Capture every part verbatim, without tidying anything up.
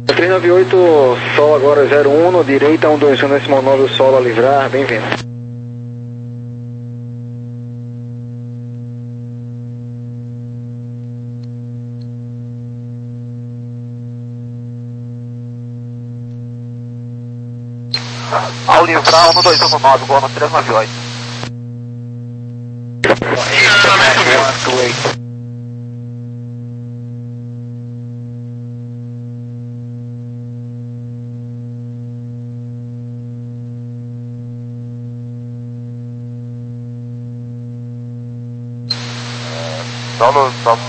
três nove oito, Sol agora zero um, no direita, um dois um decimal nove, o Sol a livrar, bem-vindo. Ao livrar, um dois um nove, gol no três nove oito. Solo, solo.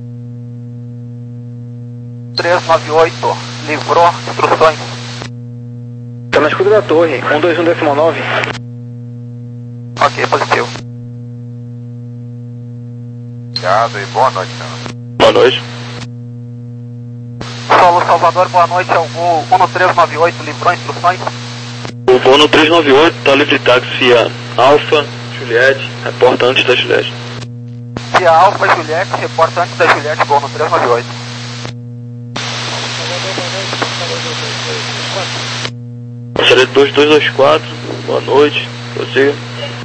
três nove oito, livrou, instruções. Tá na escuta da torre, um dois um decimal nove. Ok, positivo. Obrigado e boa noite, senhor. Boa noite. Solo Salvador, boa noite, é o voo um três nove oito, livrou, instruções. O voo no três nove oito, tá livre táxi a Alfa, Juliette, reporta antes da Juliette. Se a Alfa Juliette, reporta antes da Juliette, gol no três nove oito. Passaria dois dois dois quatro, boa noite, prossiga.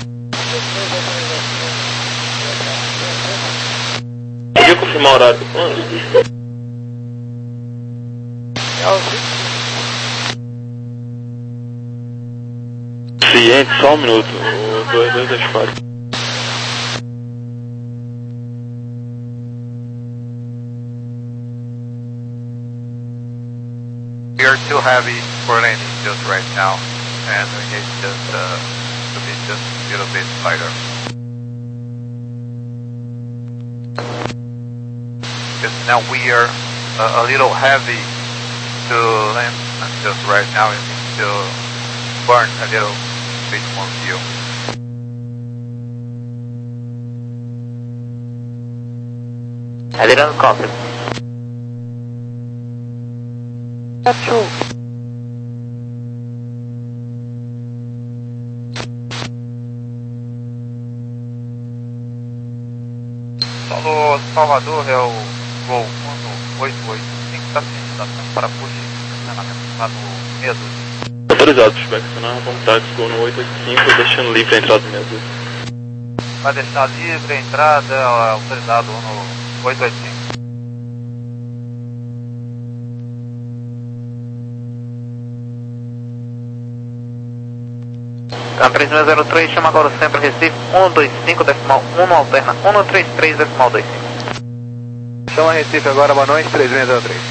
Podia confirmar o horário do plano? Ciente, só um minuto, o dois dois dois quatro. We are too heavy for landing just right now, and we need just uh, to be just a little bit lighter. Because now we are uh, a little heavy to land, and just right now we need to burn a little bit more fuel. I didn't copy. True. Solo Salvador é o voo um oito oito cinco, está sendo para push estacionamento lá no meia dúzia. Autorizado, pushback acionar, como táxi, gol no oito oito cinco, deixando livre a entrada do meia dúzia. Vai deixar livre a entrada, autorizado no oito oito cinco. Tá, três nove zero três, chama agora o sempre Recife, um dois cinco decimal um, alterna um três três decimal dois cinco. Chama Recife agora, boa noite, três seis zero três.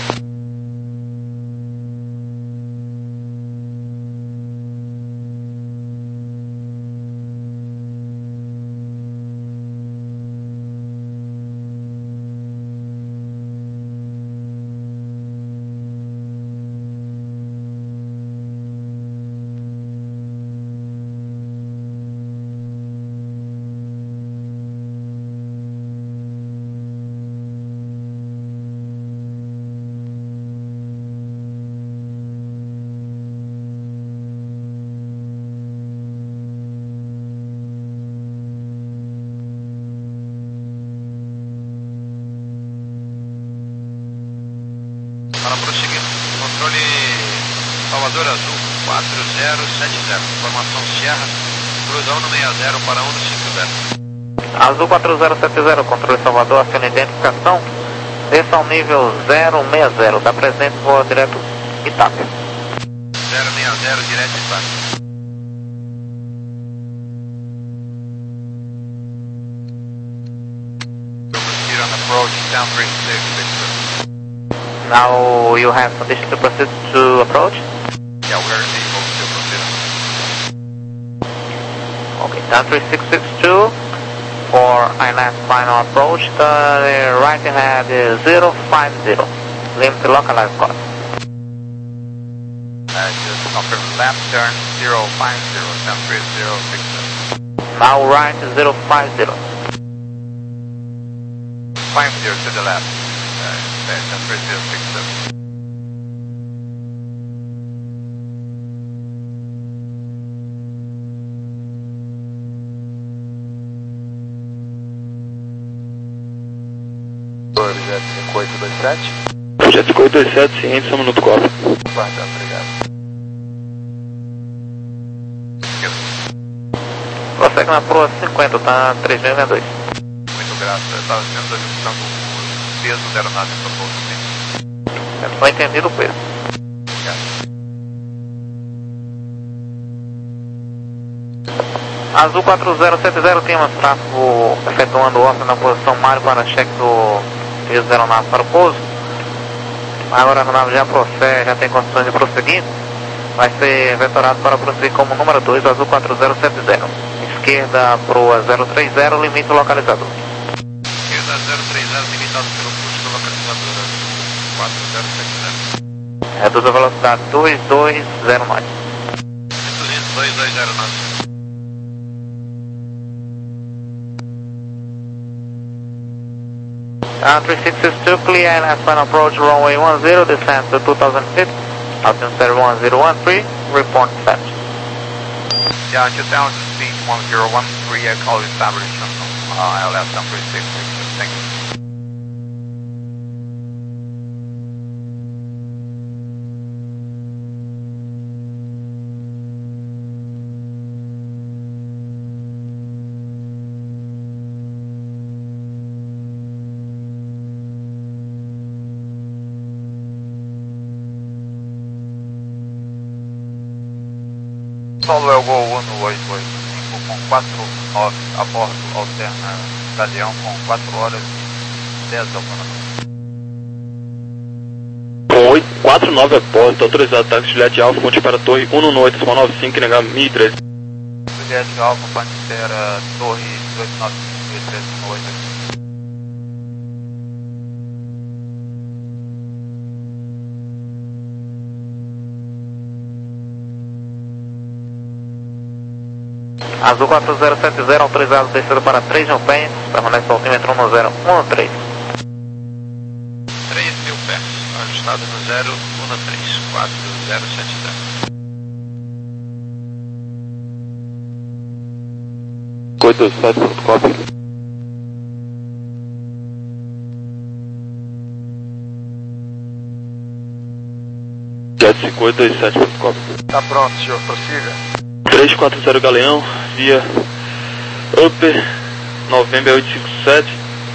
Para prosseguir, controle Salvador Azul quatro zero sete zero, informação Sierra, cruzão no sessenta para um no cinco zero. Azul quatro zero sete zero, controle Salvador, aciona identificação, desça ao nível zero seis zero, dá presente, voa direto Itália. zero seis zero, direto Itália. Proceed on approach, down three six six. Now you have condition to proceed to approach? Yeah, we're able to proceed. Okay, down three six six two, for I N S final approach, the right ahead is zero five zero, limit localized cost. Uh, just confirm left turn zero five zero, down three zero six seven. Now right zero five zero. five zero to the left. Uh, down three zero six seven. cinco oito dois sete. Jet cinco oito dois sete, ciente, só um minuto, copy. Guardando, obrigado. Prossegue na proa cinquenta, tá três mil e dois. Muito grato, eu estava vendo a junção do peso da aeronave para o pouso. Não entendido o peso. Obrigado. Azul quatro zero sete zero, temos tráfego efetuando ordem na posição Mário para cheque do peso da aeronave para o pouso. Agora a aeronave já procede, já tem condições de prosseguir. Vai ser vetorado para prosseguir como número dois, Azul quatro zero sete zero. Esquerda, proa zero três zero, limite localizador. Esquerda zero três zero, limitado pelo custo localizador Azul quatro zero sete zero. Reduz a velocidade dois dois zero nove. duzentos, dois dois zero nove. Uh, three six six two, clear and as final approach runway one zero, descend to two thousand feet, altitude one zero one three, report set. Yeah, two thousand feet, one zero one three, I call establishment, uh, L S three six six two, thank you. Solo é o Gol um oito oito cinco com quatro nove a bordo, alterna Galeão com quatro horas e dez ao Com quatro nove a bordo, autorizado táxi Juliette Alfa, ponte para a torre um nove oito, nove cinco, negar mil e treze. Juliette Alfa, Pantera, torre dois nove cinco, mil e treze, um oito oito. Azul quatro zero sete zero, autorizado descida para três mil pés, permanece ao altímetro um zero um três. três mil pés, ajustado no zero um três, quatro zero sete zero. oito dois sete, copy. Jet cinco oito dois sete, copy. Tá pronto, senhor, prossiga. três quatro zero Galeão, via Upper, November oito cinco sete,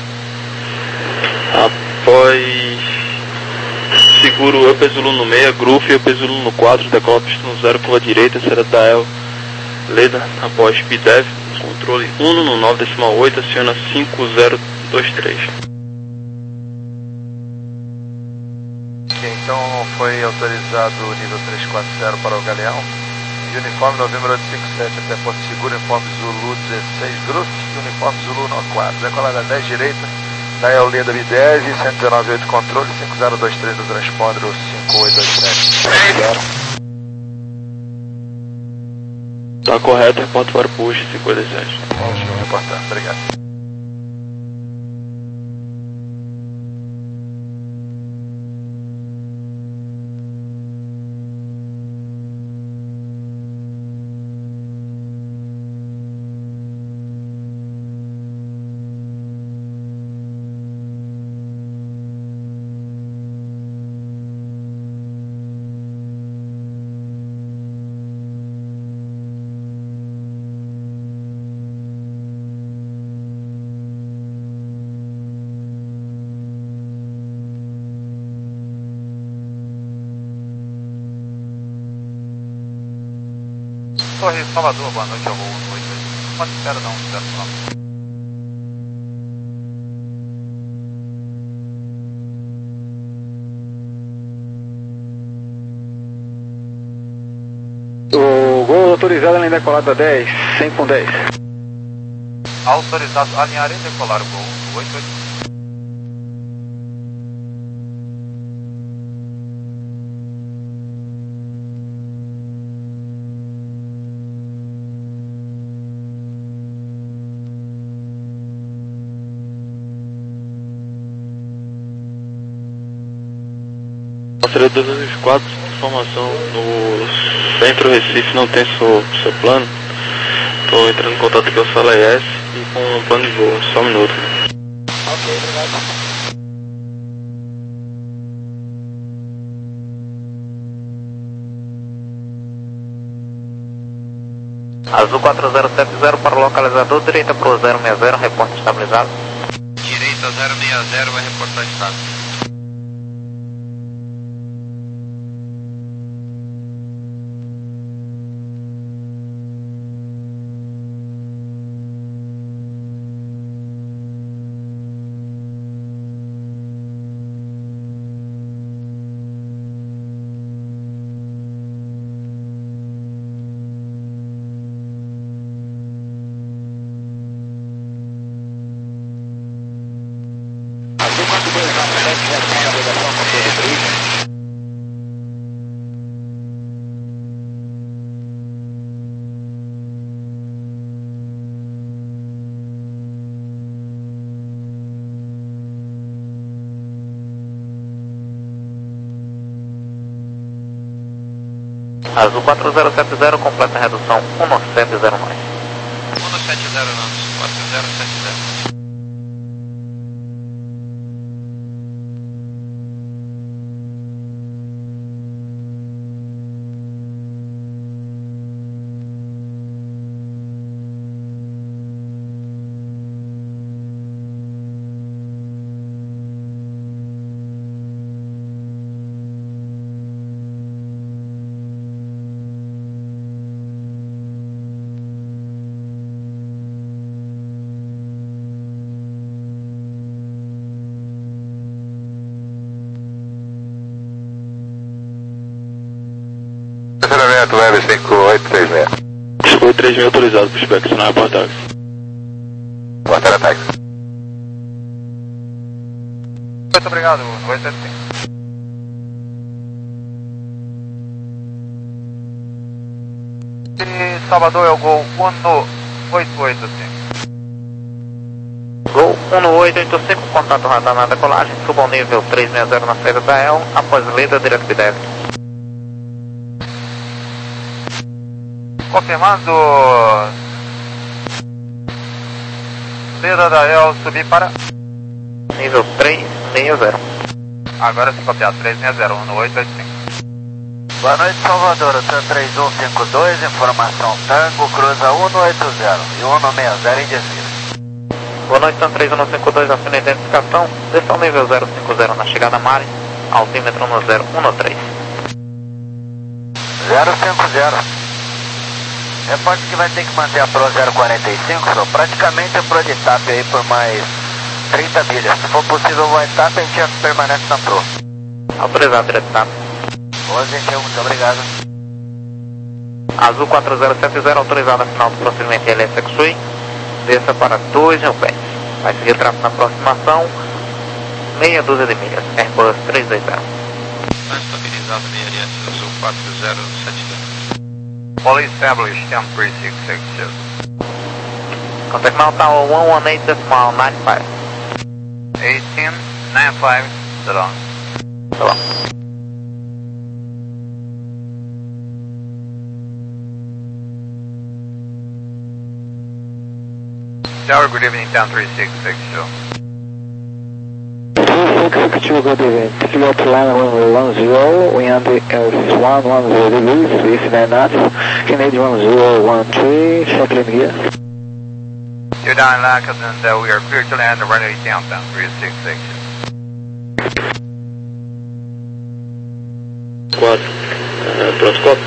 após seguro Upper Zulu no meio, Groove Upper Zulu no quatro, decola pista no zero, curva direita, será da El Leda, após Speedev, controle um no nove decimal oito, aciona cinco zero dois três. Ok, então foi autorizado o nível trezentos e quarenta para o Galeão. Uniforme Novembro oito cinco sete até Porto Seguro, uniforme Zulu dezesseis, Groove, uniforme Zulu no quatro, decolada dez direita, da Eoleda B dez, cento e dezenove oito controle, cinco zero dois três do transponder, cinco oito dois sete. Tá correto, reporta para o push cinco oito sete. Bom, senhor, reportando, obrigado. Torre Salvador, boa noite, ao voo um oito oito. Pode espera não, zero nove. O Gol autorizado além da colada dez, cem com dez. Autorizado alinhar e decolar o Gol um oito oito. Passaria dois dois quatro, informação no centro Recife não tem seu, seu plano. Estou entrando em contato aqui com o Sala S e com o plano de voo, só um minuto. Ok, obrigado. Azul quatro zero sete zero para o localizador, direita para o zero seis zero, reporte estabilizado. Direita zero seis zero, vai reportar estado. Azul quatro zero sete zero, completa a redução um sete zero nove. um sete zero nove, quatro zero sete zero. Estacionamento Web cinco oito três seis. cinco oito três seis autorizado para o Speck, senão é portáxi. Portar táxi. Muito obrigado, oito sete cinco. E Salvador é o Gol um oito oito cinco. Gol um oito oito cinco, contato radar na decolagem, suba ao nível três seis zero na saída da E L, após lida direto B dez. Confirmando. Lida da E L, subir para. Nível três seis zero. Agora sim, copiado, três seis zero, um oito oito cinco. Boa noite, Salvador, T três um cinco dois, informação Tango, cruza um oito zero e um seis zero em desvio. Boa noite, T três um cinco dois, assina a identificação, desça ao nível zero cinco zero na chegada Mari, altímetro no zero um três. zero cinco zero. Reporte que vai ter que manter a Pro zero quarenta e cinco, só praticamente a Pro de T A P aí por mais trinta milhas. Se for possível o T A P, a gente já permanece na Pro. Autorizado, direto T A P. Boa, gente, muito obrigado. Azul quatro zero sete zero, autorizado a final do procedimento L S X-Way, desça para dois mil pés. Vai seguir tráfego na aproximação, meia dúzia de milhas, Airbus três dois zero. Está estabilizado meia aliança Azul quatro zero sete zero. Fully established ten three six six two. Contact Mount Tower one one eight decimal nine five. eighteen nine five, so long. So long. Tower, good evening, ten three six six two. six six two, good evening. Kilo plan one one zero, wind is one one zero degrees, east nine knots, Canadian one zero one three, check in gear. You're down in Lackett and uh, we are clear to land the runway down, ten three six six two. quatro. É, pronto, quatro.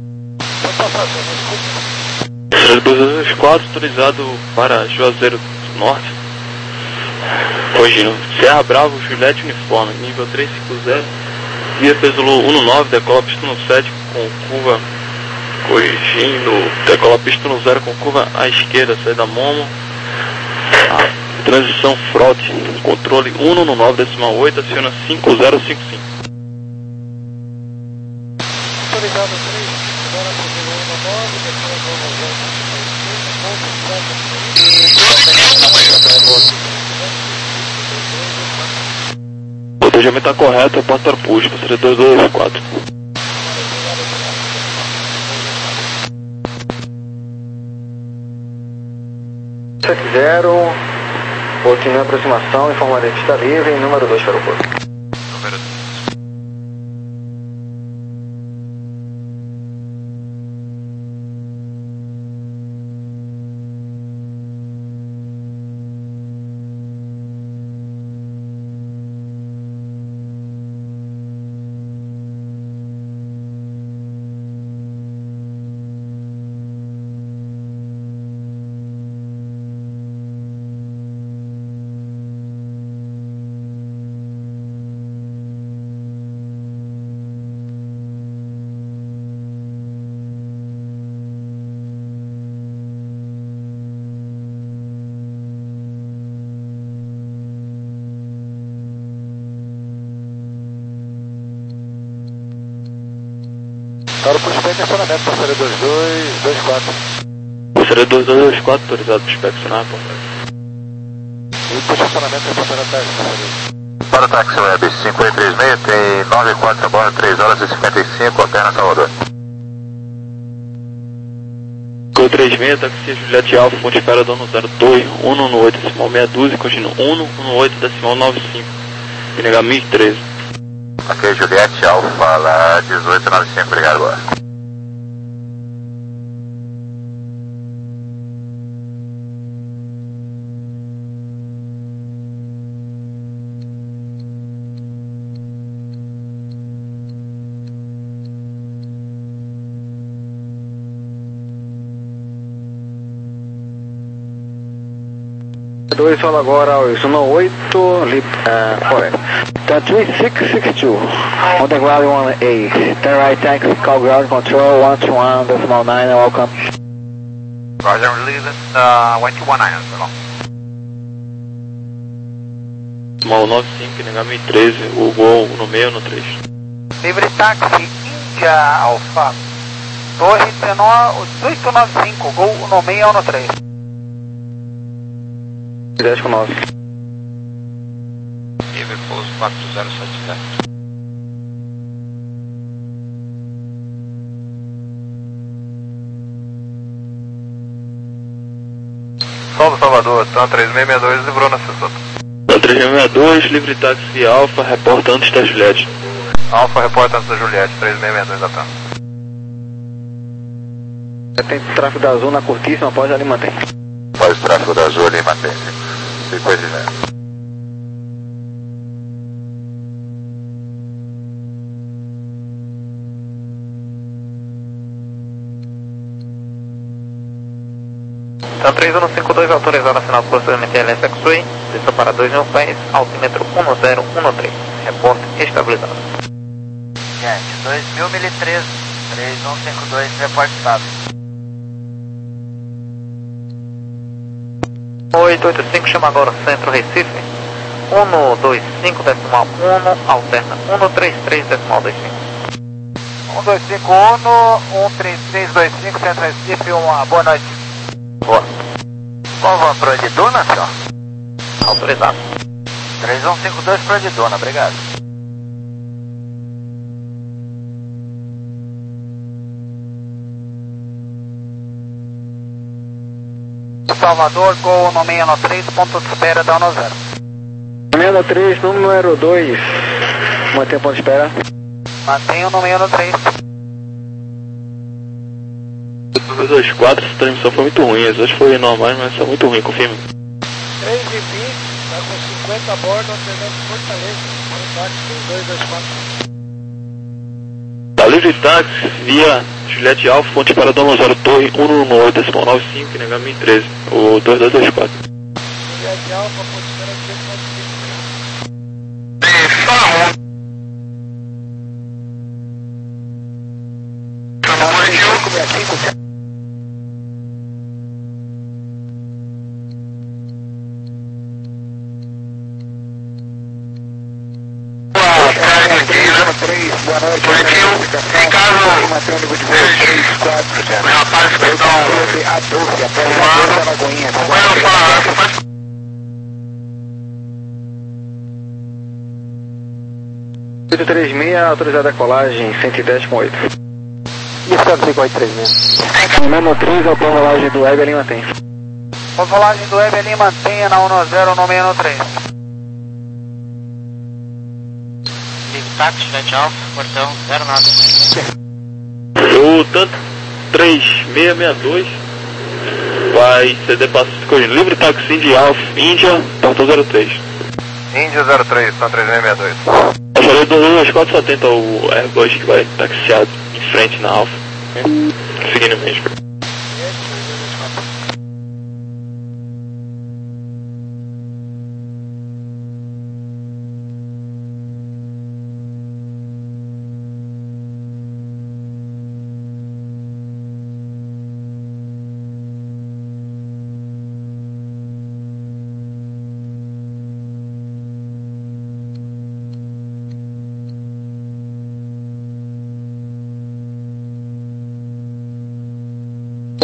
Trezentos e quatro, autorizado para Juazeiro do Norte. Corrigindo, Serra Bravo, Juliette Uniforme, nível três cinco zero, via Pesulu um nove, decola pista no sete com curva, corrigindo, decola pista no zero com curva à esquerda, saída Momo, a transição Fraude, controle um nove decimal oito, aciona cinco zero cinco cinco. Autorizado três, agora Pesulu um nove, decola o planejamento está correto, a porta push, para ser dois dois quatro. sete zero, continua a aproximação, informação está livre, número dois para o porto. Número dois. Para o spec, acionamento, passaria dois dois dois quatro. Passaria dois dois dois quatro, autorizado para inspecionar, pô. E puxa acionamento, passaria táxi, passaria. Para o táxi web cinco oito três seis, tem nove quatro a bordo, três horas e cinquenta e cinco, alterna Salvador. cinco três seis, taxi Juliette Alfa, fonte espera dono zero dois, um um oito, decimal meia dúzia, continua um um oito, decimal nove cinco, I N H mil e treze. Ok, Juliette Alfa, lá dezoito noventa e cinco, obrigado, boa. dois fala agora aos um oito, Lip, uh, Forest. Turn three six six two, on the ground one eight, turn right taxi, call ground control one two one, decimal nine, welcome. Roger, release uh, one two one nine, perdão. Decimal nove cinco, I N H mil e treze, o Gol um seis um três. Livre táxi, Índia Alfa, Torre dezoito noventa e cinco, Gol um seis um três. dez com nove. Livre pouso quatro zero sete sete. Sol do Salvador, TAM três seis seis dois, livrou na Sessota. TAM três seis seis dois, livre táxi Alfa, reporta antes da Juliette. Alfa, reporta antes da Juliette, três seis seis dois da TAM. Tem tráfego da zona curtíssima, pode ali manter. Faz o tráfego da Azul e mantém-se. cinco oito seis. Então três um cinco dois, autorizado a assinar o procedimento L S X-Way, desça para dois mil pés, altímetro um zero um três, reporte estabilizado. Gente, dois mil milha e três, três um cinco dois, reporte estável. oito oito cinco, chama agora o centro Recife, um dois cinco, decimal um, alterna um três três, decimal dois cinco. um dois cinco um, um três três dois cinco, centro Recife, uma boa noite. Boa. Qual vão para de Duna, senhor? Autorizado. três um cinco dois para de Duna, obrigado. Salvador, Gol no seis um três, ponto de espera da um zero. seis um três, número dois, mantém ponto de espera. Mantenha no seis um três. dois dois quatro, essa transmissão foi muito ruim, as outras foram normais, mas são muito ruim, confirma. três e vinte, está com cinquenta a bordo, alternando Fortaleza, para o táxi dois dois quatro. Da livre táxi, via Juliette Alfa, fonte para Doma zero Torre, um um oito, decimal nove cinco, I N H mil e treze, o dois dois dois quatro. Juliette Alfa, posição aqui, ponto cinco. Boa noite, em caso os rapazes que estão oito três seis, autorizada a colagem, cento e dez com oito. E o cinco oito três seis? Menos três, a rolagem do Web ali mantém. A rolagem do Web ali mantenha na um zero no seis um três. Táxi, Juliette Alfa, portão zero nove. O TAM três seis seis dois vai ceder Pacífico livre táxi Índia Alfa, Índia, portão zero três. Índia zero três, TAM três seis seis dois. Passaria dois dois quatro, só tenta o Airbus que vai taxiar em frente na Alfa. Seguindo mesmo.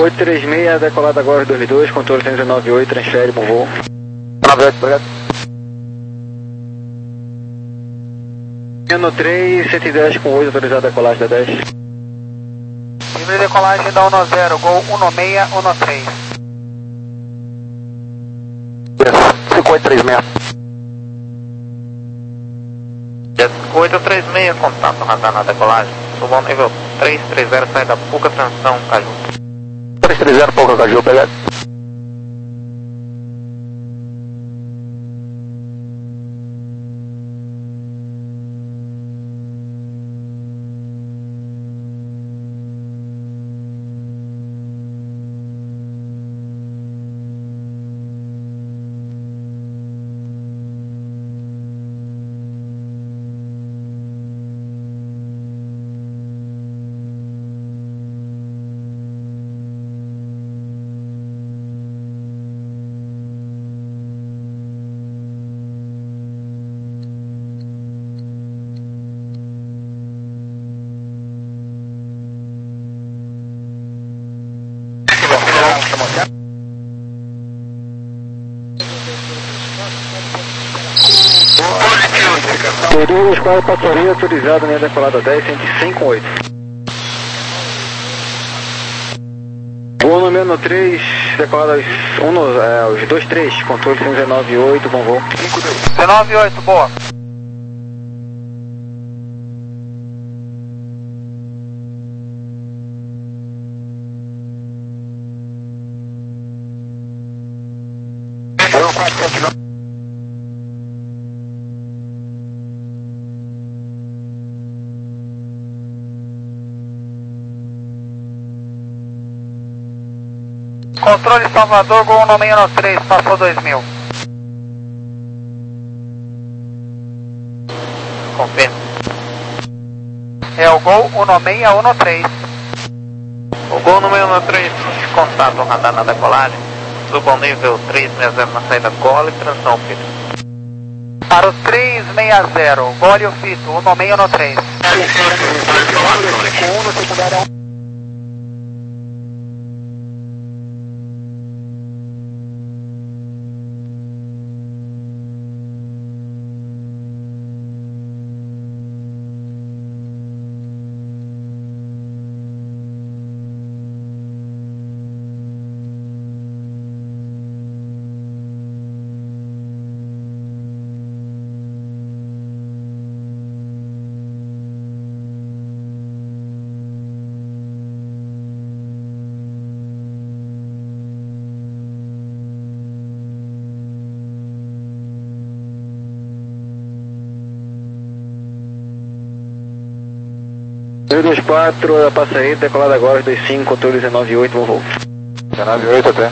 oito três seis, decolado agora dois dois, controle cento e nove oito, transfere, bom voo. nove oito, obrigado. No três, cento e dez com oito, autorizado a decolagem da dez. Livre decolagem da um zero, Gol um seis um três. cinco oito três seis. cinco oito três seis, contato radar na decolagem. Subo ao nível três três zero, saída Puca, transição Caju. três três zero, Puca, Caju, obrigado. Peru, escola Patoria, autorizado, né, decolada dez, cento e cinco com oito. Voo número no três, decolada um, no, é, os dois três, controle cento e nove oito, bom voo. cento e nove oito, boa. Controle Salvador, Gol um seis um três, passou dois mil. Confirma. É o Gol um seis um três. O Gol um seis um três, contato radar na decolagem. Suba ao nível três seis zero na saída Gole, transição fito. Para o três seis zero, Gole o fito, um seis um três. um no secundário. dois dois quatro, a passaída, decolada agora, dois cinco, controle dezenove oito, bom voo. dezenove oito até.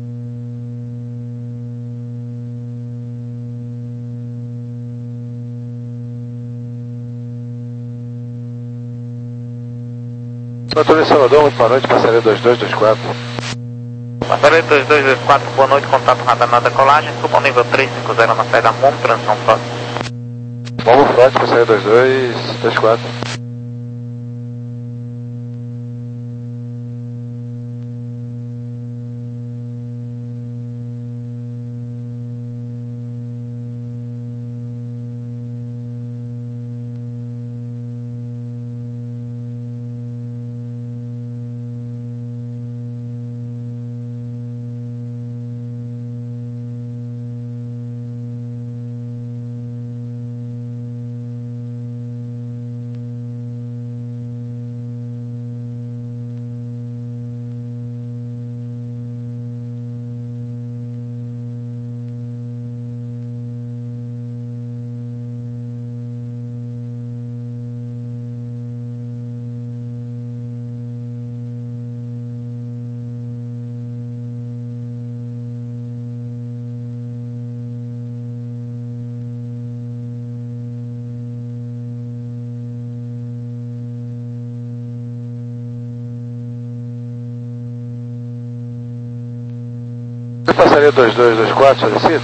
Controle Salvador, muito boa noite, passaria dois dois dois quatro. Passaria dois dois dois quatro, boa noite, contato radar na decolagem, suba ao nível três cinco zero na saída Momo, transição Frota. Momo Frota, passaria dois dois dois quatro. Passaria dois dois dois quatro, solicito?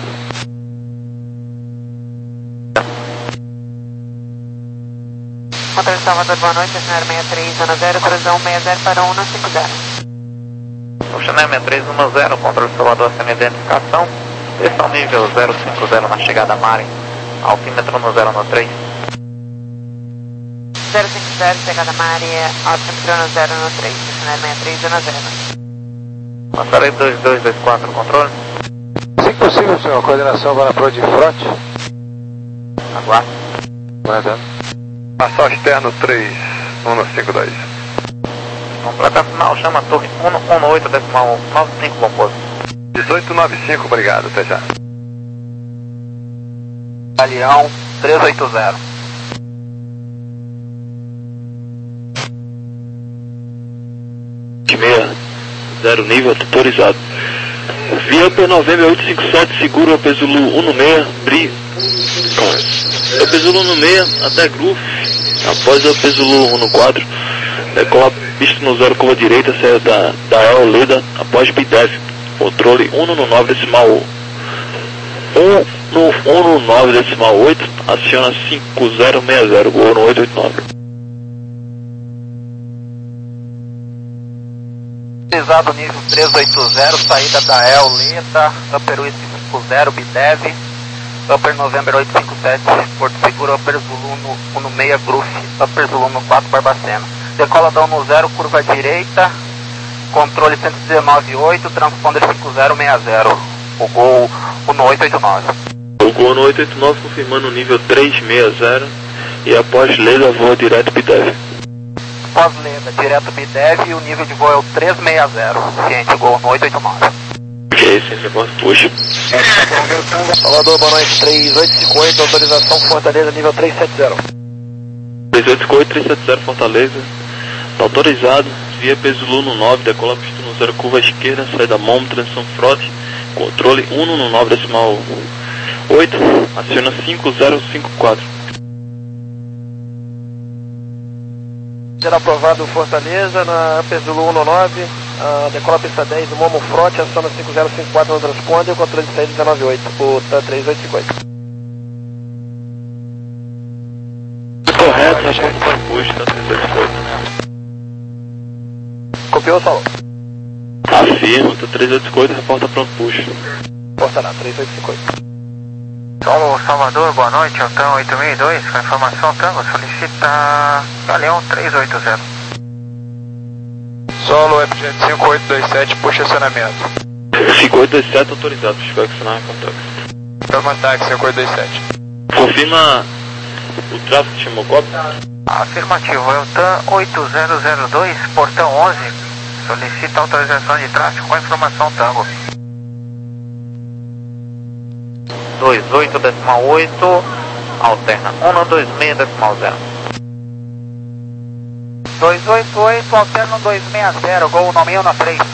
Controle Salvador, boa noite, cenário seis três, zona zero, cruzão seis zero para um no cinco zero. Oceanésia três um zero, controle Salvador sem identificação. Pressão nível zero cinco zero na chegada Mari. Altímetro no zero no três. zero cinco zero, chegada Mari, altímetro no zero no três. Oceanésia três um zero. Passarei dois dois dois quatro, controle. Se possível, senhor, coordenação agora para o de frote. Aguardo. Aguardando. Ação externo três um cinco dois. Completa final, chama a torre um um oito decimal nove cinco, bom pouso. dezoito nove cinco, obrigado, até já. Galeão três oito zero. Zero nível autorizado. Via P Novembro oito cinco sete, seguro P Zulu um no seis, Bri. P Zulu um no seis até Groove. Após o P Zulu um no quatro, decola pista no zero, curva direita, saída da, da El Leda, após B D E V. Controle um no nove decimal um no um no nove decimal oito, aciona cinco zero seis zero, gol no oito oito nove. Utilizado nível três oito zero, saída da El Leda, Upper oito cinco zero, B D E V, Upper November oito cinco sete, Porto Seguro, Upper Zulu no, no seis, Groove, Upper Zulu no quatro, Barbacena. Decola da um no zero, curva direita, controle cento e dezenove oito, transponder cinco zero seis zero, o gol no oito oito nove. O gol no oito oito nove, confirmando o nível três seis zero, e após Leda voa direto B D E V. Após Leda, direto B D E V, e o nível de voo é o três seis zero, ciente, gol no oito oito nove. Ok, sem negócio, puxa. Salvador, boa noite, três oito cinco oito, autorização Fortaleza, nível três sete zero. três oito cinco oito, três sete zero, Fortaleza. Tá autorizado, via P Zulu no nove, decola pista no zero, curva esquerda, saída Momo, transição frote, controle um no nove decimal oito, aciona cinco zero cinco quatro. Será aprovado Fortaleza na P Zulu um no nove, uh, decola pista dez, o Momo Frote, aciona cinco zero cinco quatro no transponder, o controle de saída dezenove oito, o T A três oito cinco oito. Correto, na ponta do push, tá três oito oito. Copiou, Saulo? Afirma, tá três oito oito, reporta pronto push. Portará, três oito cinco oito. Solo Salvador, boa noite, Altão oito mil e dois, com informação Tango, solicita Galeão três oito zero. Solo F J cinco oito dois sete, puxa acionamento. cinco oito dois sete autorizado, espero que acionar contato. Toma táxi, cinco oito dois sete. Confirma o tráfego de Chimocop. Afirmativo, é o T A M oito zero zero dois, portão onze, solicita autorização de tráfego com informação Tango. dois oito decimal oito, alterna um no dois seis decimal zero. dois oito oito, alterna dois seis zero, gol no meio na três.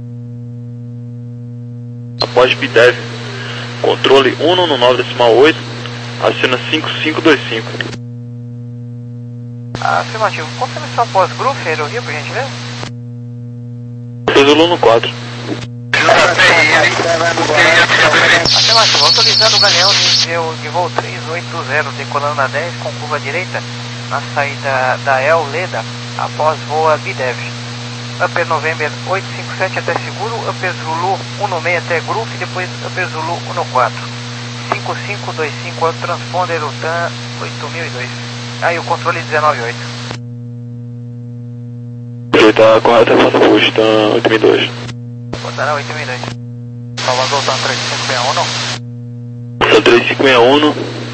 Após B D E V, controle um no nove decimal oito, aciona cinco cinco dois cinco. Afirmativo, confirmação após Groove, Aerorio, por gentileza? Zulu no quatro. Afirmativo, autorizado o Galeão nível de voo três oito zero, decolando na dez com curva direita, na saída da El Leda, após voa B D E V. Upper November oito cinco sete até seguro, Upper Zulu um no seis até Groove, depois Upper Zulu um no quatro. cinco cinco dois cinco é o transponder, o T A M oito mil e dois. Aí o controle dezenove oito. Ok, tá correto, é faça push, tá oito mil e dois. Botará oito mil e dois. Salvador, tá três cinco seis um, não? Tá três cinco seis um,